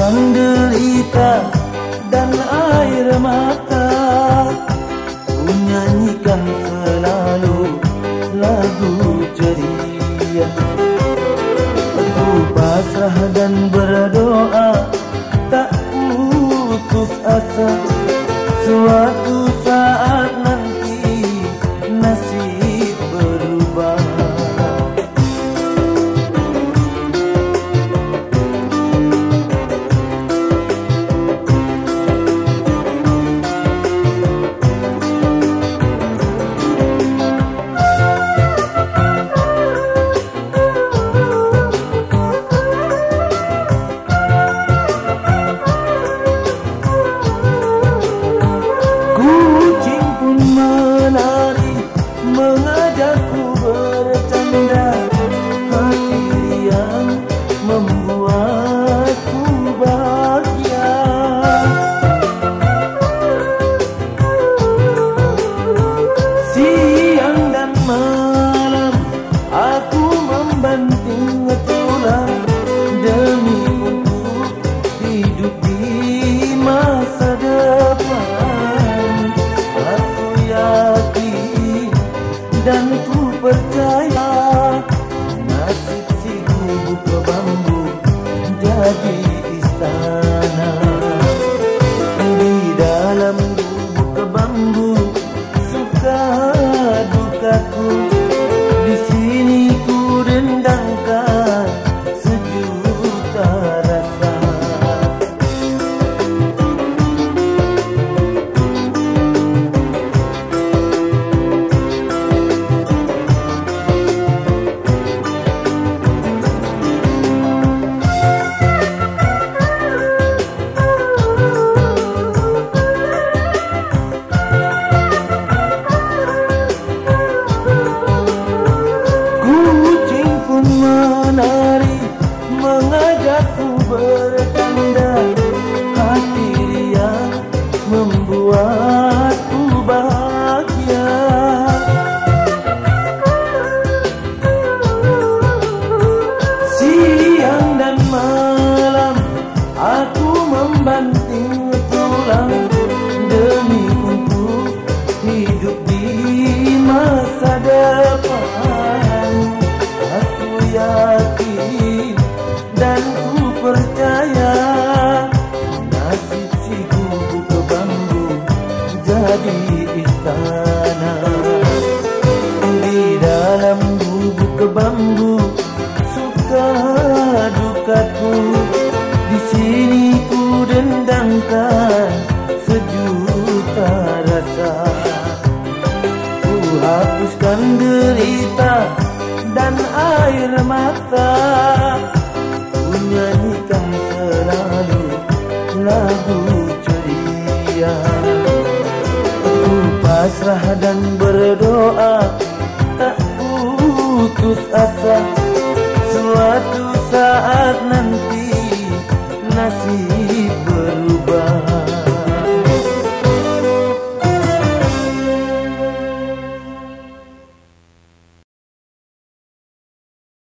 hapuskan derita dan air mata, ku nyanyikan selalu lagu ceria. Ku pasrah dan berdoa, tak putus asa, suatu saat nanti nasib berubah. Mengajakku bercanda, hati yang membuatku bahagia. Siang dan malam aku membanting tulang demi untuk hidup di masa depan. Aku yakin dan ku percaya nasib si gubuk bambu jadi istana. Di dalam gubuk bambu suka dukaku, di sini ku dendangkan sejuta rasa. Mengajakku bercanda, hati yang membuatku bahagia. Siang dan malam aku membanting tulang demi untuk hidup di masa depan. Aku yakin dan ku percaya nasib si gubuk bambu jadi istana. Di dalam gubuk bambu suka dukaku, di sini ku dendangkan sejuta rasa. Ku hapuskan derita dan air mata, ku nyanyikan selalu lagu ceria. Ku pasrah dan berdoa, tak putus asa, suatu saat nanti nasib